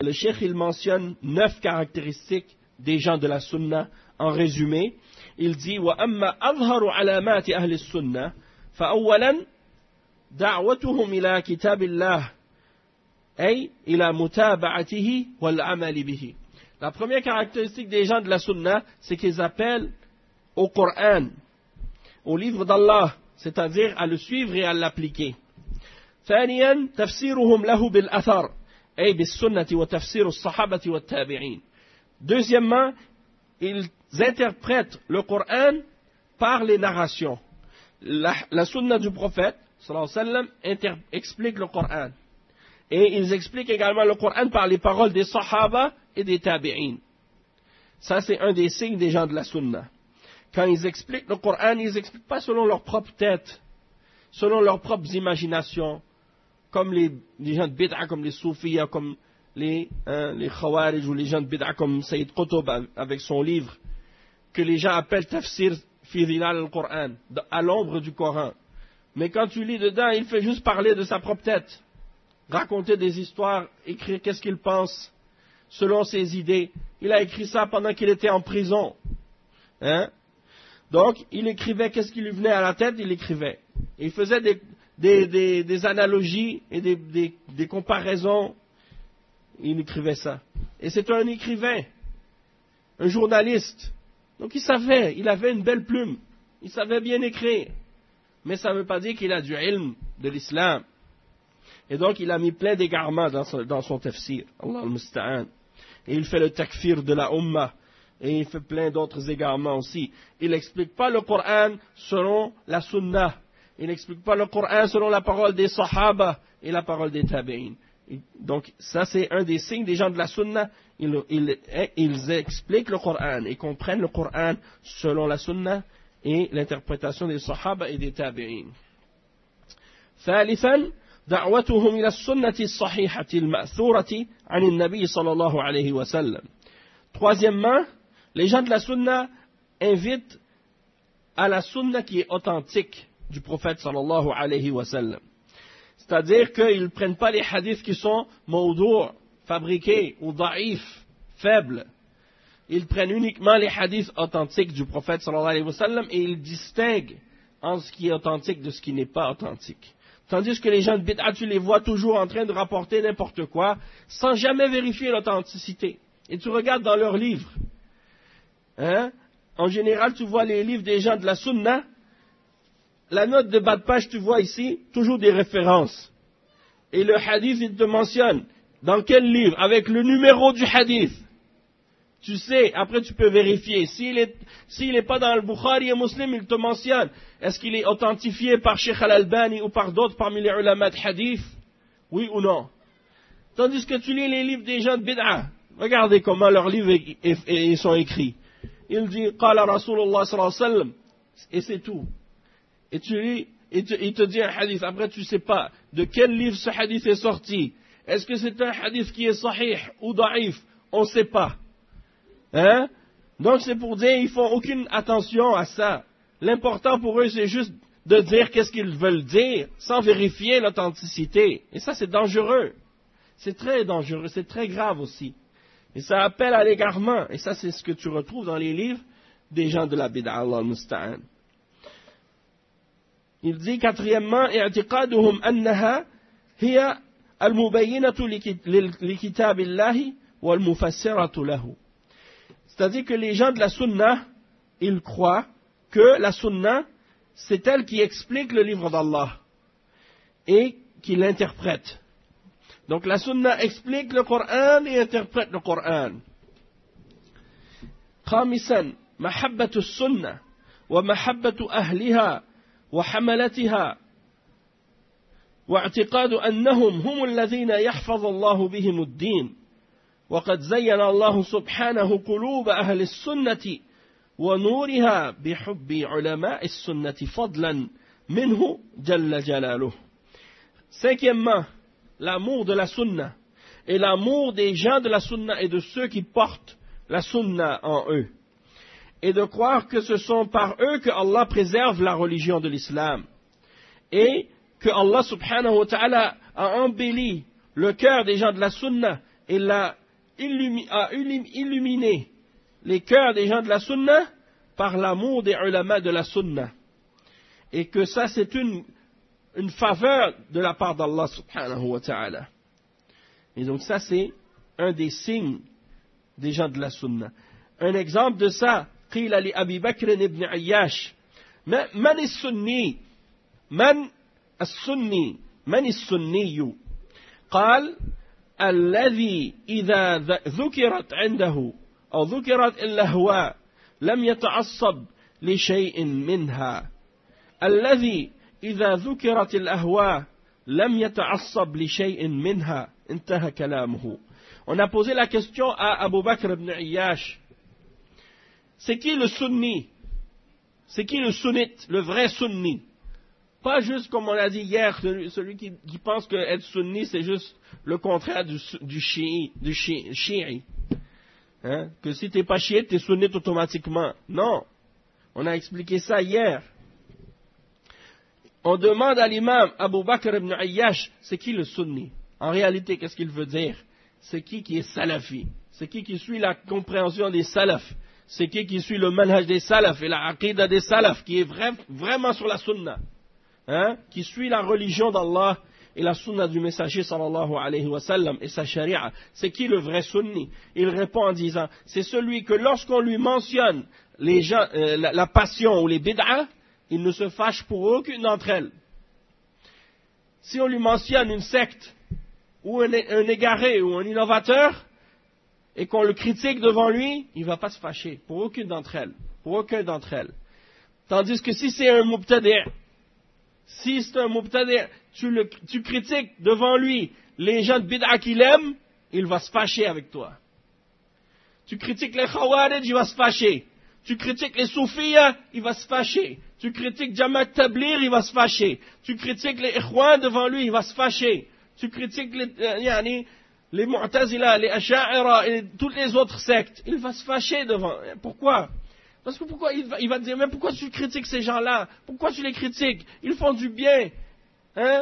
le cheikh il mentionne 9 caractéristiques des gens de la sunna en résumé. Il dit وَأَمَّا أَظْهَرُ عَلَامَاتِ أَهْلِ السُّنَّةِ فَأَوَّلًا دعوتهم إلى كتاب الله أي إلى متابعته والعمل به. La première caractéristique des gens de la sunna, c'est qu'ils appellent au Coran, au livre d'Allah, c'est-à-dire à le suivre et à l'appliquer. ثانيا تفسيرهم له بالأثر أي بالسنة وتفسير الصحابة والتابعين. Deuxièmement, ils interprètent le Coran par les narrations. La sunna du prophète sallallahu alayhi wa sallam explique le Coran. Et ils expliquent également le Coran par les paroles des Sahaba et des Tabi'in. Ça, c'est un des signes des gens de la Sunna. Quand ils expliquent le Coran, ils n'expliquent pas selon leur propre tête, selon leurs propres imaginations, comme les gens de Bid'a, comme les Soufiyas, comme les Khawarij, ou les gens de Bid'a, comme Sayyid Qutb avec son livre, que les gens appellent Tafsir fi Dhilal al-Qur'an, à l'ombre du Coran. Mais quand tu lis dedans, il fait juste parler de sa propre tête, raconter des histoires, écrire qu'est-ce qu'il pense, selon ses idées. Il a écrit ça pendant qu'il était en prison. Donc, il écrivait qu'est-ce qui lui venait à la tête, il écrivait. Et il faisait des analogies et des comparaisons. Il écrivait ça. Et c'est un écrivain, un journaliste. Donc il savait, il avait une belle plume. Il savait bien écrire. Mais ça ne veut pas dire qu'il a du ilm de l'islam. Et donc il a mis plein d'égarements dans son tafsir. Allah al-Musta'an. Et il fait le takfir de la Ummah. Et il fait plein d'autres égarements aussi. Il n'explique pas le Coran selon la Sunnah. Il n'explique pas le Coran selon la parole des Sahaba et la parole des Tabi'in. Donc ça c'est un des signes des gens de la Sunnah. Ils expliquent le Coran et comprennent le Coran selon la Sunnah et l'interprétation des Sahaba et des Tabi'in. ثالثا دعوتهم إلى السنة الصحيحة المأثورة عن النبي صلى الله عليه وسلم. Troisièmement, les gens de la Sunna invitent à la Sunna qui est authentique du prophète sallallahu alayhi wa sallam. C'est-à-dire qu'ils ne prennent pas les hadiths qui sont mawdou', fabriqués ou da'if, faibles. Ils prennent uniquement les hadiths authentiques du prophète sallallahu alayhi wa sallam et ils distinguent entre ce qui est authentique de ce qui n'est pas authentique. Tandis que les gens de bid'a, tu les vois toujours en train de rapporter n'importe quoi sans jamais vérifier l'authenticité. Et tu regardes dans leurs livres. En général, tu vois les livres des gens de la Sunna. La note de bas de page, tu vois ici, toujours des références. Et le hadith, il te mentionne dans quel livre, avec le numéro du hadith. Tu sais, après tu peux vérifier. S'il n'est pas dans le Bukhari et Muslim, il te mentionne. Est-ce qu'il est authentifié par Sheikh Al-Albani ou par d'autres parmi les ulama de hadith? Oui ou non? Tandis que tu lis les livres des gens de bid'a. Regardez comment leurs livres sont écrits. Il dit Qala Rasulullah sallallahu alayhi wa sallam, et c'est tout. Et tu lis, il te dit un hadith. Après, tu ne sais pas de quel livre ce hadith est sorti. Est-ce que c'est un hadith qui est sahih ou da'if? On ne sait pas. Donc, c'est pour dire, ils font aucune attention à ça. L'important pour eux, c'est juste de dire qu'est-ce qu'ils veulent dire, sans vérifier l'authenticité. Et ça, c'est dangereux. C'est très dangereux, c'est très grave aussi. Et ça appelle à l'égarement. Et ça, c'est ce que tu retrouves dans les livres des gens de la bid'a, Allah al-Musta'an. Il dit, quatrièmement, i'tiqaduhum annaha hiya al-mubayyinatu li kitabillahi wal mufassiratu lahu. C'est-à-dire que les gens de la Sunna, ils croient que la Sunna, c'est elle qui explique le livre d'Allah et qui l'interprète. Donc la Sunna explique le Coran et interprète le Coran. خامسا محبة السنة ومحبة أهلها وحملتها واعتقاد أنهم هم الذين يحفظ الله بهم الدين وقد زين الله سبحانه قلوب أهل السنة ونورها بحب علماء السنة فضلا منه جل جلاله. Cinquièmement, l'amour de la sunna et l'amour des gens de la sunna et de ceux qui portent la sunna en eux. Et de croire que ce sont par eux que Allah préserve la religion de l'islam. Et que Allah subhanahu wa ta'ala a embelli le cœur des gens de la sunna il a illuminé les cœurs des gens de la sunna par l'amour des ulama de la sunna. Et que ça, c'est une faveur de la part d'Allah subhanahu wa ta'ala. Et donc ça, c'est un des signes des gens de la sunna. Un exemple de ça, قيل لأبي بكر بن عياش من السني من السني قال الذي إذا ذكرت عنده أو ذكرت الأهواء لم يتعصب لشيء منها الذي إذا ذكرت الأهواء لم يتعصب لشيء منها انتهى كلامه. On a posé la question à Abu Bakr ibn Ayyash. C'est qui le sunni? C'est qui le sunnite, le vrai sunni? Pas juste comme on a dit hier, celui qui pense que être sunni c'est juste le contraire du chiite. Hein? Que si tu n'es pas chiite, tu es sunnite automatiquement. Non, on a expliqué ça hier. On demande à l'imam Abu Bakr ibn Ayyash, c'est qui le sunni? En réalité, qu'est-ce qu'il veut dire? C'est qui est salafi? C'est qui suit la compréhension des salafs? C'est qui suit le manhaj des salafs et la aqida des salafs, qui est vraiment sur la sunna, hein? Qui suit la religion d'Allah et la sunna du messager sallallahu alayhi wa sallam et sa sharia. C'est qui le vrai sunni? Il répond en disant, c'est celui que lorsqu'on lui mentionne les gens, la passion ou les bid'ah, il ne se fâche pour aucune d'entre elles. Si on lui mentionne une secte ou un égaré ou un innovateur, et qu'on le critique devant lui, il ne va pas se fâcher pour aucune d'entre elles. Pour aucun d'entre elles. Tandis que si c'est un mubtadi', tu critiques devant lui les gens de bid'a qu'il aime, il va se fâcher avec toi. Tu critiques les khawarij, il va se fâcher. Tu critiques les soufiyas, il va se fâcher. Tu critiques Jamaat Tabligh, il va se fâcher. Tu critiques les ikhwan devant lui, il va se fâcher. Tu critiques les Mu'tazila, les Asha'ira et toutes les autres sectes, il va se fâcher devant. Pourquoi? Parce que pourquoi il va te dire, mais pourquoi tu critiques ces gens-là? Pourquoi tu les critiques? Ils font du bien. Hein?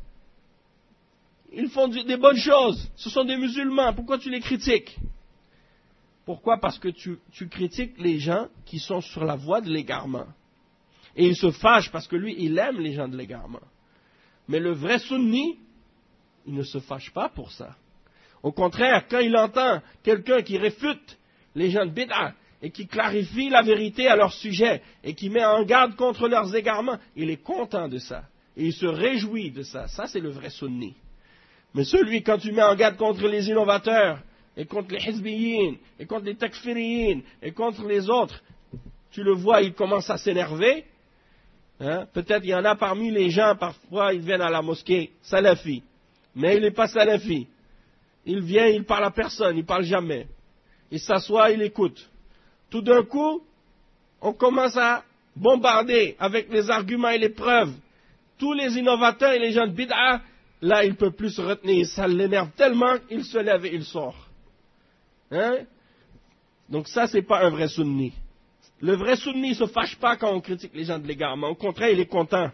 Ils font des bonnes choses. Ce sont des musulmans. Pourquoi tu les critiques? Pourquoi? Parce que tu critiques les gens qui sont sur la voie de l'égarement. Et il se fâche parce que lui, il aime les gens de l'égarement. Mais le vrai sunni, il ne se fâche pas pour ça. Au contraire, quand il entend quelqu'un qui réfute les gens de bid'a et qui clarifie la vérité à leur sujet et qui met en garde contre leurs égarements, il est content de ça. Et il se réjouit de ça. Ça, c'est le vrai sunni. Mais celui, quand tu mets en garde contre les innovateurs, et contre les hizbiyin, et contre les takfiriyin, et contre les autres, tu le vois, il commence à s'énerver. Hein? Peut-être il y en a parmi les gens, parfois ils viennent à la mosquée, salafi. Mais il n'est pas salafi. Il vient, il parle à personne, il parle jamais. Il s'assoit, il écoute. Tout d'un coup, on commence à bombarder avec les arguments et les preuves. Tous les innovateurs et les gens de bid'a, là, il ne peut plus se retenir. Ça l'énerve tellement qu'il se lève et il sort. Hein? Donc ça, c'est pas un vrai sunni. Le vrai sunni ne se fâche pas quand on critique les gens de l'égarement. Au contraire, il est content.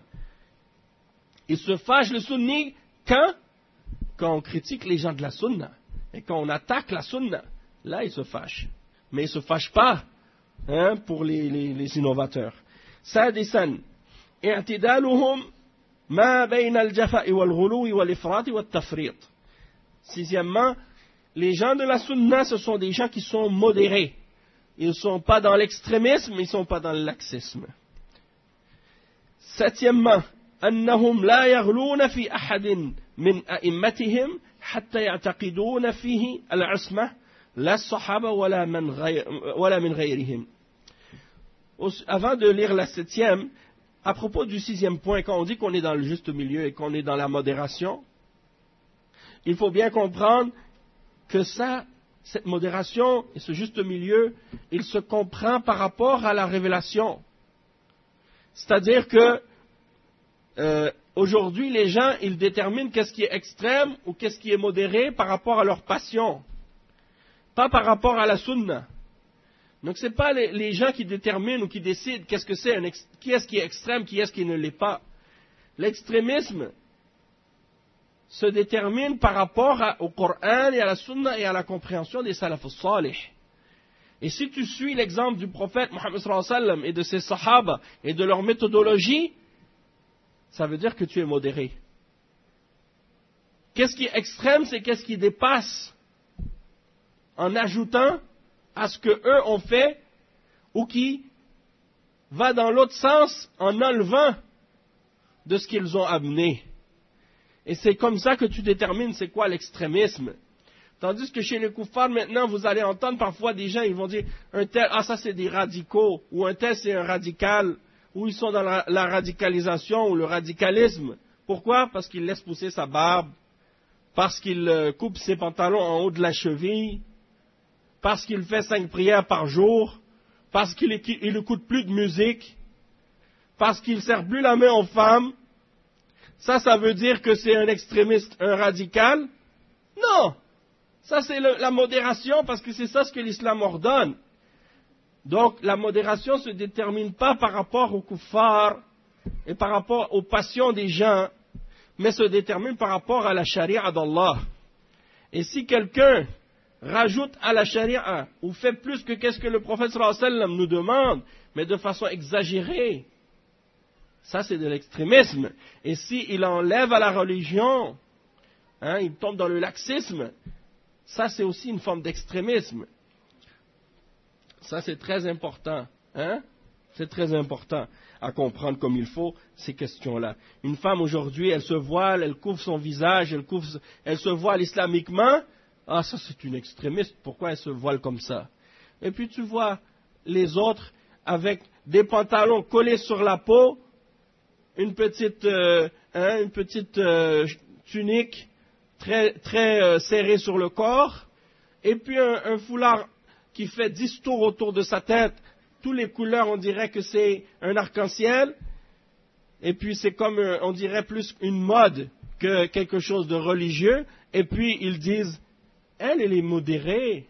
Il se fâche, le sunni, quand on critique les gens de la sunna. Et quand on attaque la sunna, là, il se fâche. Mais il ne se fâche pas, hein, pour les innovateurs. سادسا اعتدالهم ما بين الجفاء والغلو والإفراط والتفريط. Sixièmement, les gens de la sunna, ce sont des gens qui sont modérés. Ils ne sont pas dans l'extrémisme, ils ne sont pas dans le laxisme. Septièmement, أنهم لا يغلون في أحد من أئمتهم حتى يعتقدون فيه العصمة لا الصحابة ولا من غيرهم. Avant de lire la septième, à propos du sixième point, quand on dit qu'on est dans le juste milieu et qu'on est dans la modération, il faut bien comprendre que cette modération et ce juste milieu, il se comprend par rapport à la révélation. C'est-à-dire que aujourd'hui, les gens, ils déterminent qu'est-ce qui est extrême ou qu'est-ce qui est modéré par rapport à leur passion, pas par rapport à la sunna. Donc ce n'est pas les gens qui déterminent ou qui décident qu'est-ce que c'est, qui est-ce qui est extrême, qui est-ce qui ne l'est pas. L'extrémisme, se détermine par rapport au Coran et à la Sunna et à la compréhension des salaf salih. Et si tu suis l'exemple du prophète Mohammed sallallahu alayhi wa sallam et de ses sahaba et de leur méthodologie, ça veut dire que tu es modéré. Qu'est-ce qui est extrême, c'est qu'est-ce qui dépasse en ajoutant à ce que eux ont fait ou qui va dans l'autre sens en enlevant de ce qu'ils ont amené. Et c'est comme ça que tu détermines c'est quoi l'extrémisme. Tandis que chez les koufars, maintenant, vous allez entendre parfois des gens, ils vont dire, un tel, ah ça c'est des radicaux, ou un tel c'est un radical, ou ils sont dans la radicalisation ou le radicalisme. Pourquoi? Parce qu'il laisse pousser sa barbe, parce qu'il coupe ses pantalons en haut de la cheville, parce qu'il fait 5 prières par jour, parce qu'il n'écoute plus de musique, parce qu'il ne serre plus la main aux femmes. Ça veut dire que c'est un extrémiste, un radical? Non! Ça, c'est la modération, parce que c'est ça ce que l'islam ordonne. Donc, la modération ne se détermine pas par rapport aux kuffars et par rapport aux passions des gens, mais se détermine par rapport à la charia d'Allah. Et si quelqu'un rajoute à la charia ou fait plus que qu'est-ce que le prophète sallallahu alayhi wa sallam nous demande, mais de façon exagérée, ça c'est de l'extrémisme. Et s'il enlève à la religion, il tombe dans le laxisme, ça c'est aussi une forme d'extrémisme. Ça c'est très important. C'est très important à comprendre comme il faut ces questions-là. Une femme aujourd'hui, elle se voile, elle couvre son visage, elle se voile islamiquement. Ah, ça c'est une extrémiste, pourquoi elle se voile comme ça? Et puis tu vois les autres avec des pantalons collés sur la peau, une petite tunique très serrée sur le corps, et puis un foulard qui fait 10 tours autour de sa tête, toutes les couleurs on dirait que c'est un arc-en-ciel, et puis c'est comme on dirait plus une mode que quelque chose de religieux, et puis ils disent, elle est modérée,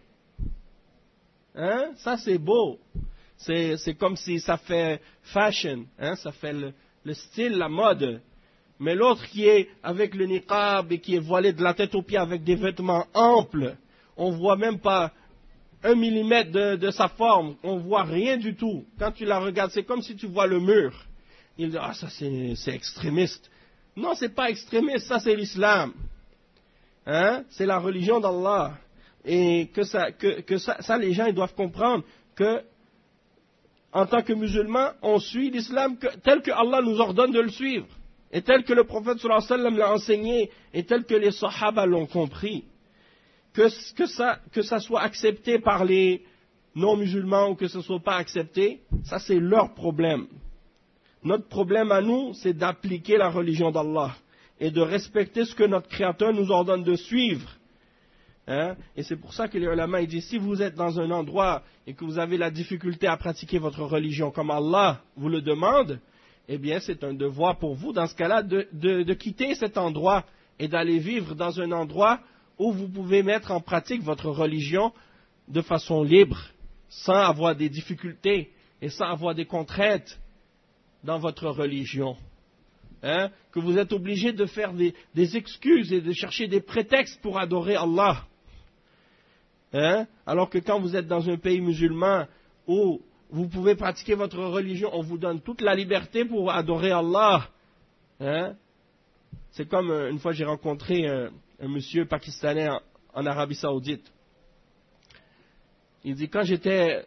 ça c'est beau, c'est comme si ça fait fashion, ça fait le style, la mode. Mais l'autre qui est avec le niqab et qui est voilé de la tête aux pieds avec des vêtements amples, on ne voit même pas 1 millimètre de sa forme, on ne voit rien du tout. Quand tu la regardes, c'est comme si tu vois le mur. Il dit, ah ça c'est extrémiste. Non, c'est pas extrémiste, ça c'est l'islam. C'est la religion d'Allah. Et que ça les gens ils doivent comprendre que en tant que musulmans, on suit l'islam tel que Allah nous ordonne de le suivre. Et tel que le prophète sallallahu alayhi wa sallam l'a enseigné, et tel que les sahaba l'ont compris, que ça soit accepté par les non-musulmans ou que ce ne soit pas accepté, ça c'est leur problème. Notre problème à nous, c'est d'appliquer la religion d'Allah et de respecter ce que notre Créateur nous ordonne de suivre. Et c'est pour ça que les ulama disent, si vous êtes dans un endroit et que vous avez la difficulté à pratiquer votre religion comme Allah vous le demande, eh bien c'est un devoir pour vous dans ce cas-là de quitter cet endroit et d'aller vivre dans un endroit où vous pouvez mettre en pratique votre religion de façon libre, sans avoir des difficultés et sans avoir des contraintes dans votre religion. Que vous êtes obligé de faire des excuses et de chercher des prétextes pour adorer Allah. Alors que quand vous êtes dans un pays musulman où vous pouvez pratiquer votre religion, on vous donne toute la liberté pour adorer Allah. C'est comme une fois j'ai rencontré un monsieur pakistanais en Arabie Saoudite. Il dit quand j'étais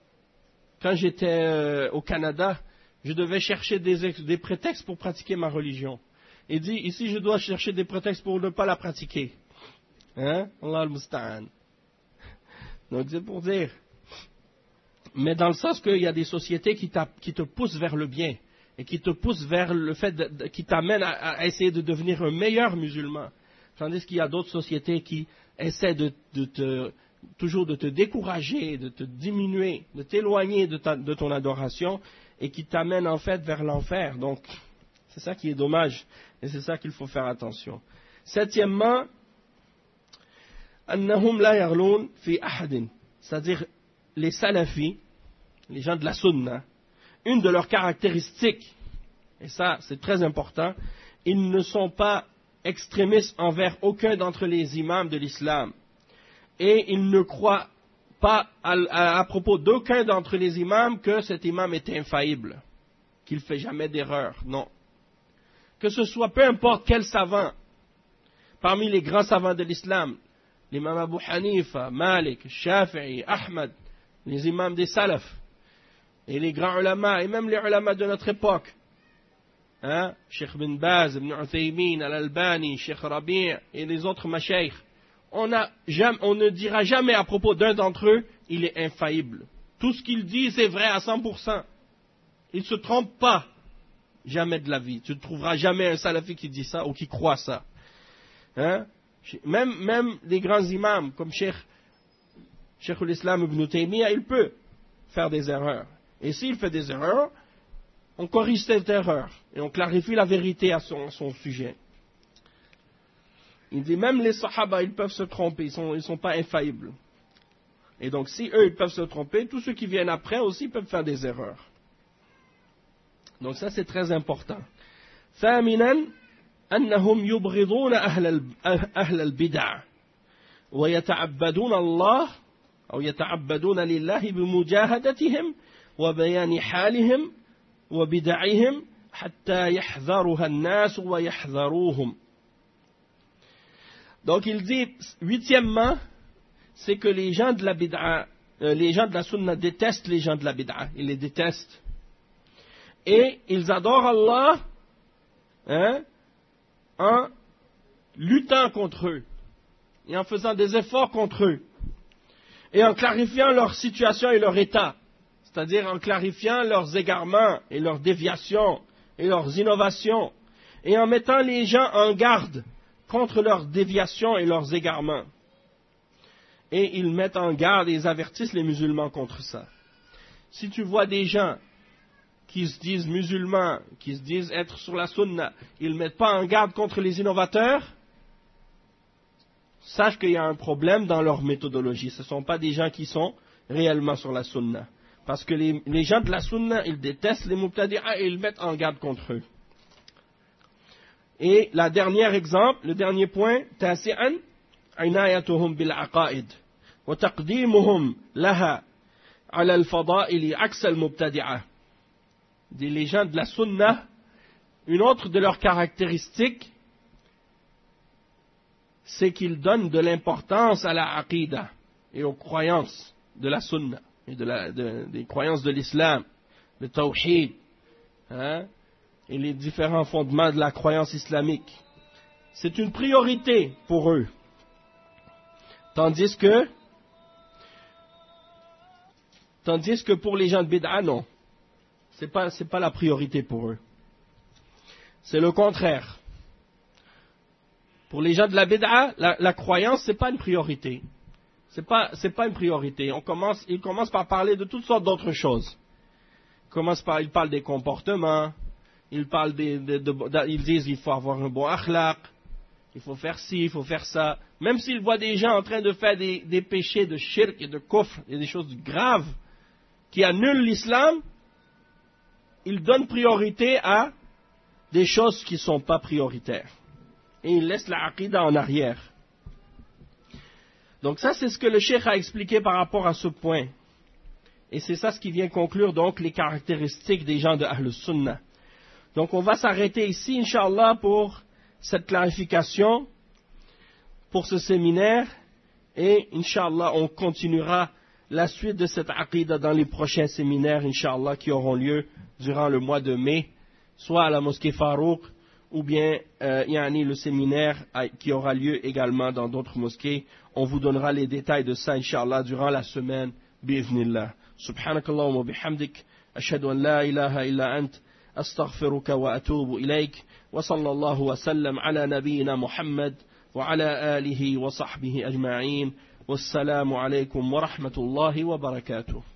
au Canada, je devais chercher des prétextes pour pratiquer ma religion. Il dit ici je dois chercher des prétextes pour ne pas la pratiquer. Allah al-Musta'an. Donc c'est pour dire. Mais dans le sens qu'il y a des sociétés qui te poussent vers le bien et qui te poussent vers le fait qui t'amènent à essayer de devenir un meilleur musulman. Tandis qu'il y a d'autres sociétés qui essaient toujours de te décourager, de te diminuer, de t'éloigner de ton adoration et qui t'amènent en fait vers l'enfer. Donc c'est ça qui est dommage et c'est ça qu'il faut faire attention. Septièmement, annahum la yarloun fi ahadin, c'est-à-dire les salafis, les gens de la sunna, une de leurs caractéristiques, et ça c'est très important, ils ne sont pas extrémiste envers aucun d'entre les imams de l'islam. Et il ne croit pas à propos d'aucun d'entre les imams que cet imam est infaillible, qu'il ne fait jamais d'erreur, non. Que ce soit peu importe quel savant, parmi les grands savants de l'islam, l'imam Abu Hanifa, Malik, Shafi'i, Ahmad, les imams des salafs, et les grands ulama, et même les ulama de notre époque, hein, Cheikh bin Baz, Ibn Uthaymin, Al-Albani, Cheikh Rabi' et les autres mashaykh, on ne dira jamais à propos d'un d'entre eux, il est infaillible. Tout ce qu'il dit, c'est vrai à 100%. Il ne se trompe pas, jamais de la vie. Tu ne trouveras jamais un salafi qui dit ça ou qui croit ça. Hein? Même les grands imams, comme Cheikh l'Islam Ibn Taymiyyah, il peut faire des erreurs. Et s'il fait des erreurs, on corrige cette erreur et on clarifie la vérité à son sujet. Il dit même les sahaba, ils peuvent se tromper, ils sont pas infaillibles. Et donc si eux, ils peuvent se tromper, tous ceux qui viennent après aussi peuvent faire des erreurs. Donc ça c'est très important. ثامنا أنهم يبغضون أهل البدع ويتعبدون الله أو يتعبدون لله بمجاهدتهم وبيان حالهم وبدعهم حتى يحذرها الناس ويحذروهم. Donc il dit, huitièmement, c'est que les gens de la bid'a, les gens de la sunna détestent les gens de la bid'a, ils les détestent. Et ils adorent Allah, hein, en luttant contre eux, et en faisant des efforts contre eux, et en clarifiant leur situation et leur état, c'est-à-dire en clarifiant leurs égarements et leurs déviations et leurs innovations, et en mettant les gens en garde contre leurs déviations et leurs égarements. Et ils mettent en garde et ils avertissent les musulmans contre ça. Si tu vois des gens qui se disent musulmans, qui se disent être sur la sunna, ils ne mettent pas en garde contre les innovateurs, sache qu'il y a un problème dans leur méthodologie. Ce ne sont pas des gens qui sont réellement sur la sunna. Parce que les gens de la sunna, ils détestent les mubtadi'a et ils mettent en garde contre eux. Et le dernier point, تاسعا عنايتهم بالعقائد وتقديمهم لها على الفضائل عكس المبتدعة. Les gens de la sunna, une autre de leurs caractéristiques, c'est qu'ils donnent de l'importance à la aqidah et aux croyances de la sunna et des croyances de l'islam, le tawhid, hein, et les différents fondements de la croyance islamique. C'est une priorité pour eux. Tandis que pour les gens de bid'a, non. C'est pas la priorité pour eux. C'est le contraire. Pour les gens de la bid'a, la croyance, c'est pas une priorité. C'est pas une priorité. Ils commencent par parler de toutes sortes d'autres choses. Ils parlent des comportements, ils disent il faut avoir un bon akhlaq, il faut faire ci, il faut faire ça. Même s'ils voient des gens en train de faire des péchés de shirk et de kufr et des choses graves qui annulent l'islam, ils donnent priorité à des choses qui ne sont pas prioritaires. Et ils laissent la aqidah en arrière. Donc ça, c'est ce que le cheikh a expliqué par rapport à ce point. Et c'est ça ce qui vient conclure donc les caractéristiques des gens de Ahl Sunnah. Donc on va s'arrêter ici, Inch'Allah, pour cette clarification, pour ce séminaire. Et Inch'Allah, on continuera la suite de cette aqidah dans les prochains séminaires, Inch'Allah, qui auront lieu durant le mois de mai, soit à la mosquée Farouk, ou bien le séminaire qui aura lieu également dans d'autres mosquées. On vous donnera les détails de ça, Inch'Allah, durant la semaine, bi'idhnillah. Subhanakallahumma wa bihamdik, ashhadu an la ilaha illa ant, astaghfiruka wa atubu ilayk, wa sallallahu wa sallam ala nabiyyina Muhammad, wa ala alihi wa sahbihi ajma'in. Wassalamu alaykum wa rahmatullahi wa barakatuh.